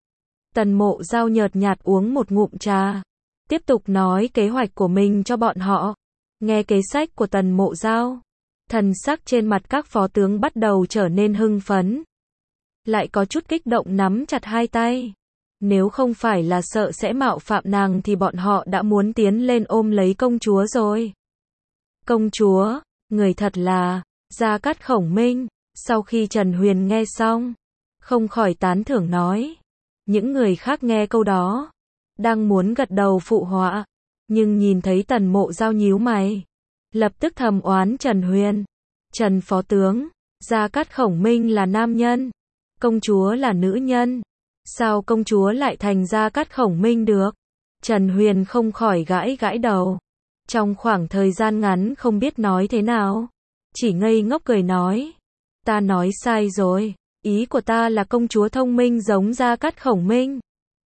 Tần Mộ Dao nhợt nhạt uống một ngụm trà. Tiếp tục nói kế hoạch của mình cho bọn họ. Nghe kế sách của Tần Mộ Dao, thần sắc trên mặt các phó tướng bắt đầu trở nên hưng phấn. Lại có chút kích động nắm chặt hai tay. Nếu không phải là sợ sẽ mạo phạm nàng thì bọn họ đã muốn tiến lên ôm lấy công chúa rồi. Công chúa, người thật là, Gia Cát Khổng Minh. Sau khi Trần Huyền nghe xong, không khỏi tán thưởng nói. Những người khác nghe câu đó, đang muốn gật đầu phụ họa, nhưng nhìn thấy Tần Mộ Dao nhíu mày, lập tức thầm oán Trần Huyền. Trần phó tướng, Gia Cát Khổng Minh là nam nhân, công chúa là nữ nhân. Sao công chúa lại thành Gia Cát Khổng Minh được? Trần Huyền không khỏi gãi gãi đầu. Trong khoảng thời gian ngắn không biết nói thế nào, chỉ ngây ngốc cười nói. Ta nói sai rồi, ý của ta là công chúa thông minh giống Gia Cát Khổng Minh.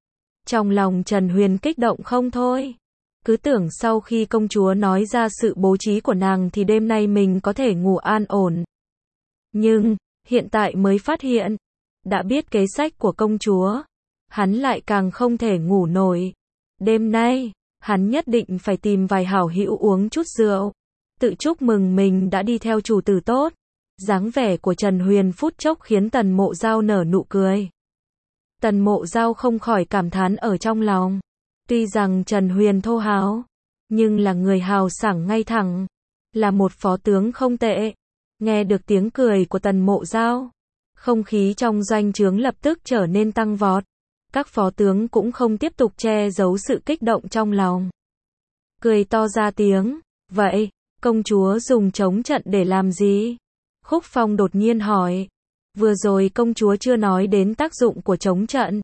Trong lòng Trần Huyền kích động không thôi. Cứ tưởng sau khi công chúa nói ra sự bố trí của nàng thì đêm nay mình có thể ngủ an ổn. Nhưng, hiện tại mới phát hiện, đã biết kế sách của công chúa, hắn lại càng không thể ngủ nổi. Đêm nay, hắn nhất định phải tìm vài hảo hữu uống chút rượu, tự chúc mừng mình đã đi theo chủ tử tốt. Dáng vẻ của Trần Huyền phút chốc khiến Tần Mộ Dao nở nụ cười. Tần Mộ Dao không khỏi cảm thán ở trong lòng. Tuy rằng Trần Huyền thô hào, nhưng là người hào sảng ngay thẳng, là một phó tướng không tệ. Nghe được tiếng cười của Tần Mộ Dao, không khí trong doanh trướng lập tức trở nên tăng vọt. Các phó tướng cũng không tiếp tục che giấu sự kích động trong lòng. Cười to ra tiếng, vậy, công chúa dùng chống trận để làm gì? Khúc Phong đột nhiên hỏi. Vừa rồi công chúa chưa nói đến tác dụng của chống trận.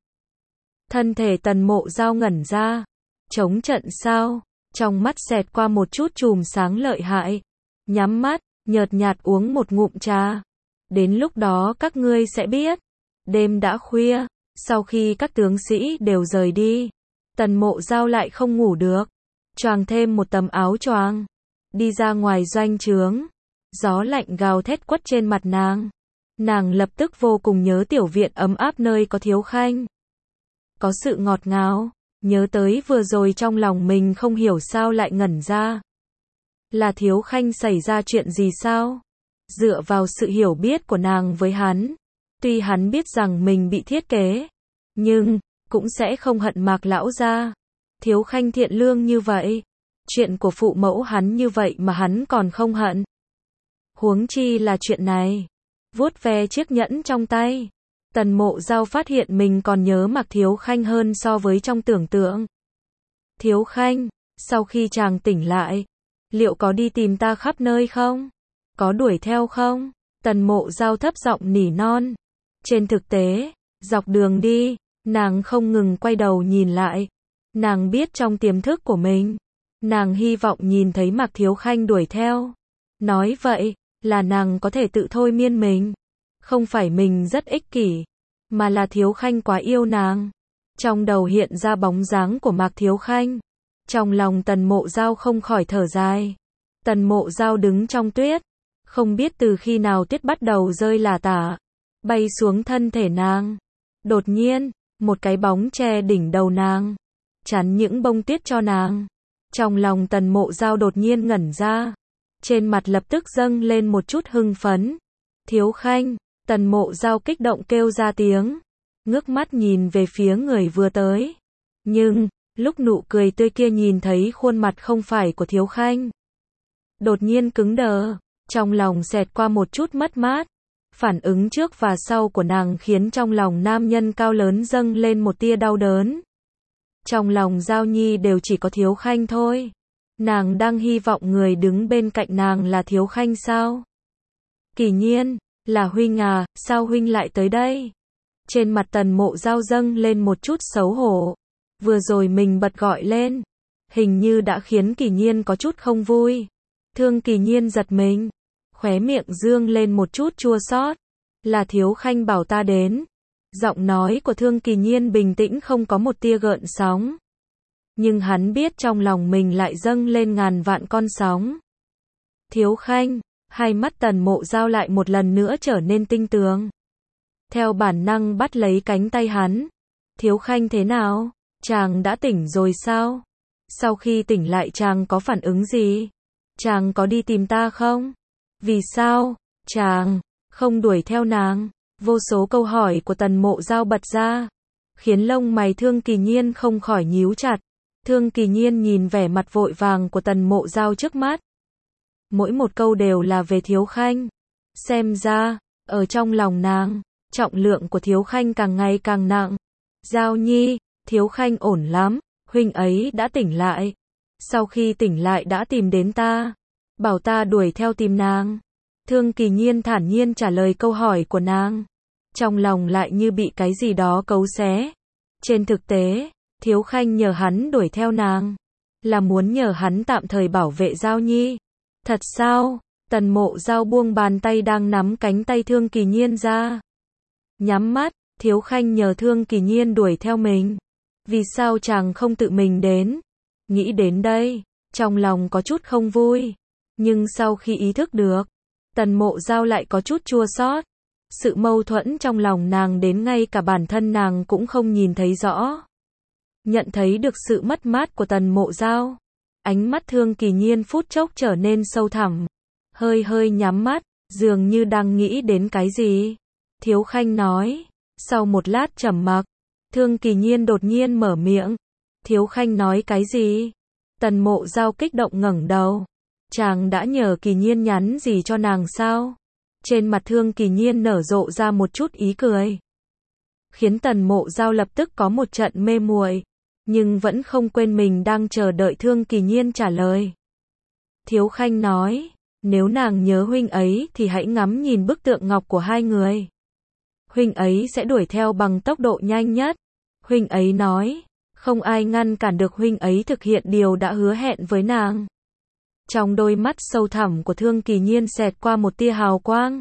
Thân thể Tần Mộ Dao ngẩn ra. Chống trận sao? Trong mắt xẹt qua một chút chùm sáng lợi hại. Nhắm mắt, nhợt nhạt uống một ngụm trà. Đến lúc đó các ngươi sẽ biết. Đêm đã khuya, sau khi các tướng sĩ đều rời đi, Tần Mộ Dao lại không ngủ được. Choàng thêm một tấm áo choàng, đi ra ngoài doanh trướng. Gió lạnh gào thét quất trên mặt nàng. Nàng lập tức vô cùng nhớ tiểu viện ấm áp nơi có Thiếu Khanh. Có sự ngọt ngào, nhớ tới vừa rồi trong lòng mình không hiểu sao lại ngẩn ra. Là Thiếu Khanh xảy ra chuyện gì sao? Dựa vào sự hiểu biết của nàng với hắn, tuy hắn biết rằng mình bị thiết kế, nhưng cũng sẽ không hận Mạc lão gia. Thiếu Khanh thiện lương như vậy, chuyện của phụ mẫu hắn như vậy mà hắn còn không hận. Huống chi là chuyện này. Vuốt ve chiếc nhẫn trong tay, Tần Mộ Dao phát hiện mình còn nhớ Mạc Thiếu Khanh hơn so với trong tưởng tượng. Thiếu Khanh, sau khi chàng tỉnh lại, liệu có đi tìm ta khắp nơi không? Có đuổi theo không? Tần Mộ Dao thấp giọng nỉ non. Trên thực tế, dọc đường đi, nàng không ngừng quay đầu nhìn lại. Nàng biết trong tiềm thức của mình, nàng hy vọng nhìn thấy Mạc Thiếu Khanh đuổi theo. Nói vậy, là nàng có thể tự thôi miên mình. Không phải mình rất ích kỷ, mà là Thiếu Khanh quá yêu nàng. Trong đầu hiện ra bóng dáng của Mạc Thiếu Khanh. Trong lòng Tần Mộ Dao không khỏi thở dài. Tần Mộ Dao đứng trong tuyết. Không biết từ khi nào tuyết bắt đầu rơi lả tả, bay xuống thân thể nàng. Đột nhiên, một cái bóng che đỉnh đầu nàng, chắn những bông tuyết cho nàng. Trong lòng Tần Mộ Dao đột nhiên ngẩn ra. Trên mặt lập tức dâng lên một chút hưng phấn. Thiếu Khanh, Tần Mộ Dao kích động kêu ra tiếng. Ngước mắt nhìn về phía người vừa tới. Nhưng, lúc nụ cười tươi kia nhìn thấy khuôn mặt không phải của Thiếu Khanh, đột nhiên cứng đờ. Trong lòng xẹt qua một chút mất mát. Phản ứng trước và sau của nàng khiến trong lòng nam nhân cao lớn dâng lên một tia đau đớn. Trong lòng Giao Nhi đều chỉ có Thiếu Khanh thôi. Nàng đang hy vọng người đứng bên cạnh nàng là Thiếu Khanh sao? Kỳ Nhiên, là huynh à, sao huynh lại tới đây? Trên mặt Tần Mộ Dao dâng lên một chút xấu hổ. Vừa rồi mình bật gọi lên, hình như đã khiến Kỳ Nhiên có chút không vui. Thương Kỳ Nhiên giật mình, khóe miệng dương lên một chút chua xót. Là Thiếu Khanh bảo ta đến. Giọng nói của Thương Kỳ Nhiên bình tĩnh không có một tia gợn sóng. Nhưng hắn biết trong lòng mình lại dâng lên ngàn vạn con sóng. Thiếu Khanh, hai mắt Tần Mộ Dao lại một lần nữa trở nên tinh tường. Theo bản năng bắt lấy cánh tay hắn. Thiếu Khanh thế nào? Chàng đã tỉnh rồi sao? Sau khi tỉnh lại chàng có phản ứng gì? Chàng có đi tìm ta không? Vì sao? Chàng không đuổi theo nàng? Vô số câu hỏi của Tần Mộ Dao bật ra, khiến lông mày Thương Kỳ Nhiên không khỏi nhíu chặt. Thương Kỳ Nhiên nhìn vẻ mặt vội vàng của Tần Mộ Dao trước mắt. Mỗi một câu đều là về Thiếu Khanh. Xem ra, ở trong lòng nàng, trọng lượng của Thiếu Khanh càng ngày càng nặng. Giao Nhi, Thiếu Khanh ổn lắm, huynh ấy đã tỉnh lại. Sau khi tỉnh lại đã tìm đến ta, bảo ta đuổi theo tìm nàng. Thương Kỳ Nhiên thản nhiên trả lời câu hỏi của nàng. Trong lòng lại như bị cái gì đó cấu xé. Trên thực tế, Thiếu Khanh nhờ hắn đuổi theo nàng, là muốn nhờ hắn tạm thời bảo vệ Giao Nhi. Thật sao? Tần Mộ Dao buông bàn tay đang nắm cánh tay Thương Kỳ Nhiên ra. Nhắm mắt, Thiếu Khanh nhờ Thương Kỳ Nhiên đuổi theo mình. Vì sao chàng không tự mình đến? Nghĩ đến đây, trong lòng có chút không vui. Nhưng sau khi ý thức được, Tần Mộ Dao lại có chút chua xót. Sự mâu thuẫn trong lòng nàng đến ngay cả bản thân nàng cũng không nhìn thấy rõ. Nhận thấy được sự mất mát của Tần Mộ Dao, ánh mắt Thương Kỳ Nhiên phút chốc trở nên sâu thẳm. Hơi hơi nhắm mắt, dường như đang nghĩ đến cái gì. Thiếu Khanh nói. Sau một lát trầm mặc, Thương Kỳ Nhiên đột nhiên mở miệng. Thiếu Khanh nói cái gì? Tần Mộ Dao kích động ngẩng đầu. Chàng đã nhờ Kỳ Nhiên nhắn gì cho nàng sao? Trên mặt Thương Kỳ Nhiên nở rộ ra một chút ý cười, khiến Tần Mộ Dao lập tức có một trận mê muội, nhưng vẫn không quên mình đang chờ đợi Thương Kỳ Nhiên trả lời. Thiếu Khanh nói, nếu nàng nhớ huynh ấy thì hãy ngắm nhìn bức tượng ngọc của hai người. Huynh ấy sẽ đuổi theo bằng tốc độ nhanh nhất. Huynh ấy nói, không ai ngăn cản được huynh ấy thực hiện điều đã hứa hẹn với nàng. Trong đôi mắt sâu thẳm của Thương Kỳ Nhiên xẹt qua một tia hào quang.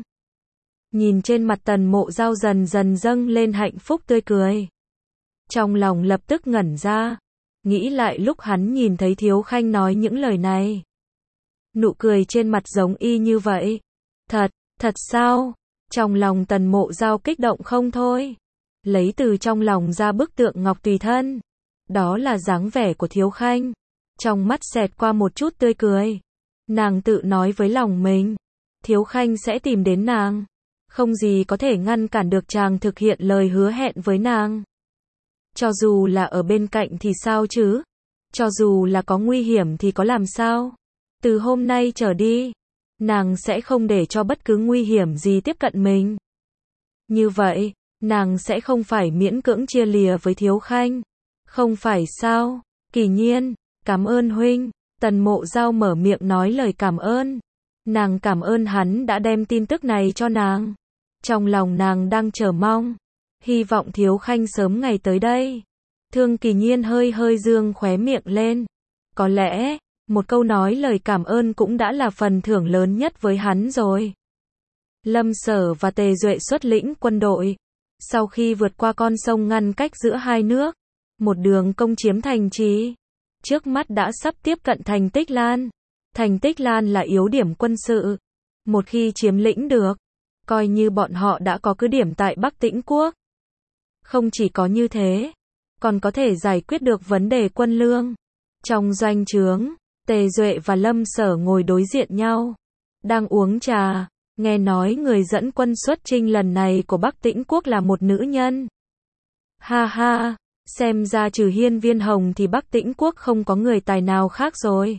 Nhìn trên mặt Tần Mộ Dao dần dần dâng lên hạnh phúc tươi cười. Trong lòng lập tức ngẩn ra, nghĩ lại lúc hắn nhìn thấy Thiếu Khanh nói những lời này. Nụ cười trên mặt giống y như vậy. Thật, thật sao? Trong lòng Tần Mộ Dao kích động không thôi. Lấy từ trong lòng ra bức tượng ngọc tùy thân. Đó là dáng vẻ của Thiếu Khanh. Trong mắt xẹt qua một chút tươi cười. Nàng tự nói với lòng mình. Thiếu Khanh sẽ tìm đến nàng. Không gì có thể ngăn cản được chàng thực hiện lời hứa hẹn với nàng. Cho dù là ở bên cạnh thì sao chứ? Cho dù là có nguy hiểm thì có làm sao? Từ hôm nay trở đi, nàng sẽ không để cho bất cứ nguy hiểm gì tiếp cận mình. Như vậy, nàng sẽ không phải miễn cưỡng chia lìa với Thiếu Khanh. Không phải sao? Kỳ Nhiên, cảm ơn huynh. Tần Mộ Giao mở miệng nói lời cảm ơn. Nàng cảm ơn hắn đã đem tin tức này cho nàng. Trong lòng nàng đang chờ mong, hy vọng Thiếu Khanh sớm ngày tới đây. Thương Kỳ Nhiên hơi hơi dương khóe miệng lên. Có lẽ, một câu nói lời cảm ơn cũng đã là phần thưởng lớn nhất với hắn rồi. Lâm Sở và Tề Duệ xuất lĩnh quân đội. Sau khi vượt qua con sông ngăn cách giữa hai nước, một đường công chiếm thành trì. Trước mắt đã sắp tiếp cận thành Tích Lan. Thành Tích Lan là yếu điểm quân sự. Một khi chiếm lĩnh được, coi như bọn họ đã có cứ điểm tại Bắc Tĩnh Quốc. Không chỉ có như thế, còn có thể giải quyết được vấn đề quân lương. Trong doanh trướng, Tề Duệ và Lâm Sở ngồi đối diện nhau, đang uống trà, nghe nói người dẫn quân xuất chinh lần này của Bắc Tĩnh Quốc là một nữ nhân. Ha ha, xem ra trừ Hiên Viên Hồng thì Bắc Tĩnh Quốc không có người tài nào khác rồi.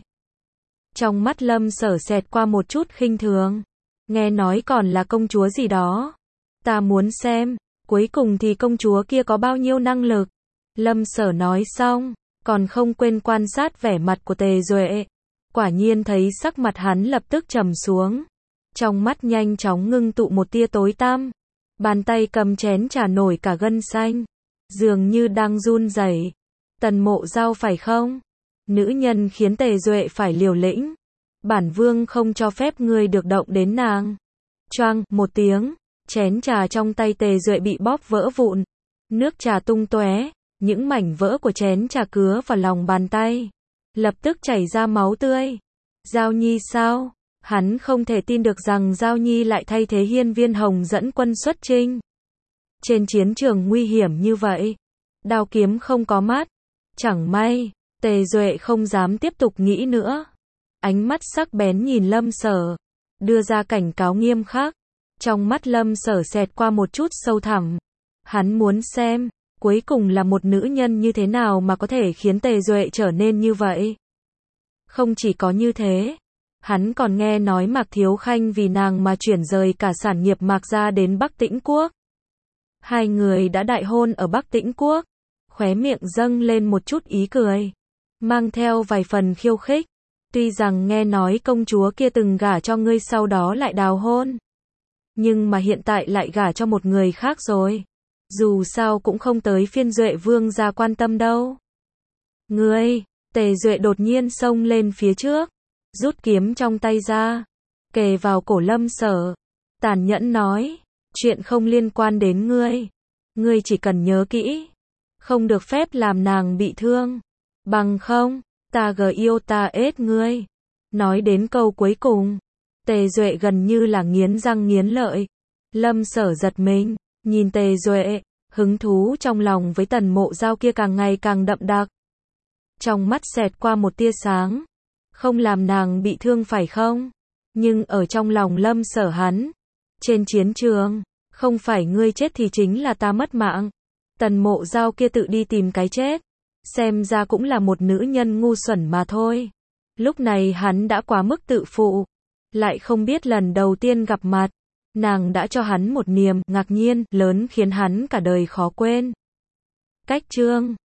Trong mắt Lâm Sở xẹt qua một chút khinh thường. Nghe nói còn là công chúa gì đó. Ta muốn xem, cuối cùng thì công chúa kia có bao nhiêu năng lực. Lâm Sở nói xong, còn không quên quan sát vẻ mặt của Tề Duệ. Quả nhiên thấy sắc mặt hắn lập tức trầm xuống. Trong mắt nhanh chóng ngưng tụ một tia tối tăm. Bàn tay cầm chén trà nổi cả gân xanh. Dường như đang run rẩy. Tần Mộ Giao phải không? Nữ nhân khiến Tề Duệ phải liều lĩnh. Bản vương không cho phép ngươi được động đến nàng. Choang, một tiếng, chén trà trong tay Tề Duệ bị bóp vỡ vụn. Nước trà tung tóe, những mảnh vỡ của chén trà cứa vào lòng bàn tay. Lập tức chảy ra máu tươi. Giao Nhi sao? Hắn không thể tin được rằng Giao Nhi lại thay thế Hiên Viên Hồng dẫn quân xuất chinh. Trên chiến trường nguy hiểm như vậy, đao kiếm không có mắt. Chẳng may, Tề Duệ không dám tiếp tục nghĩ nữa. Ánh mắt sắc bén nhìn Lâm Sở, đưa ra cảnh cáo nghiêm khắc. Trong mắt Lâm Sở xẹt qua một chút sâu thẳm. Hắn muốn xem, cuối cùng là một nữ nhân như thế nào mà có thể khiến Tề Duệ trở nên như vậy. Không chỉ có như thế, hắn còn nghe nói Mạc Thiếu Khanh vì nàng mà chuyển rời cả sản nghiệp Mạc gia đến Bắc Tĩnh Quốc. Hai người đã đại hôn ở Bắc Tĩnh Quốc. Khóe miệng dâng lên một chút ý cười, mang theo vài phần khiêu khích. Tuy rằng nghe nói công chúa kia từng gả cho ngươi sau đó lại đào hôn, nhưng mà hiện tại lại gả cho một người khác rồi. Dù sao cũng không tới phiên Duệ vương gia quan tâm đâu. Ngươi, Tề Duệ đột nhiên xông lên phía trước, rút kiếm trong tay ra, kề vào cổ Lâm Sở, tàn nhẫn nói, chuyện không liên quan đến ngươi. Ngươi chỉ cần nhớ kỹ, không được phép làm nàng bị thương. Bằng không, ta gờ yêu ta ết ngươi. Nói đến câu cuối cùng, Tề Duệ gần như là nghiến răng nghiến lợi. Lâm Sở giật mình, nhìn Tề Duệ, hứng thú trong lòng với Tần Mộ Giao kia càng ngày càng đậm đặc. Trong mắt xẹt qua một tia sáng. Không làm nàng bị thương phải không? Nhưng ở trong lòng Lâm Sở hắn, trên chiến trường, không phải ngươi chết thì chính là ta mất mạng. Tần Mộ Giao kia tự đi tìm cái chết. Xem ra cũng là một nữ nhân ngu xuẩn mà thôi. Lúc này hắn đã quá mức tự phụ. Lại không biết lần đầu tiên gặp mặt, nàng đã cho hắn một niềm ngạc nhiên lớn khiến hắn cả đời khó quên. Cách chương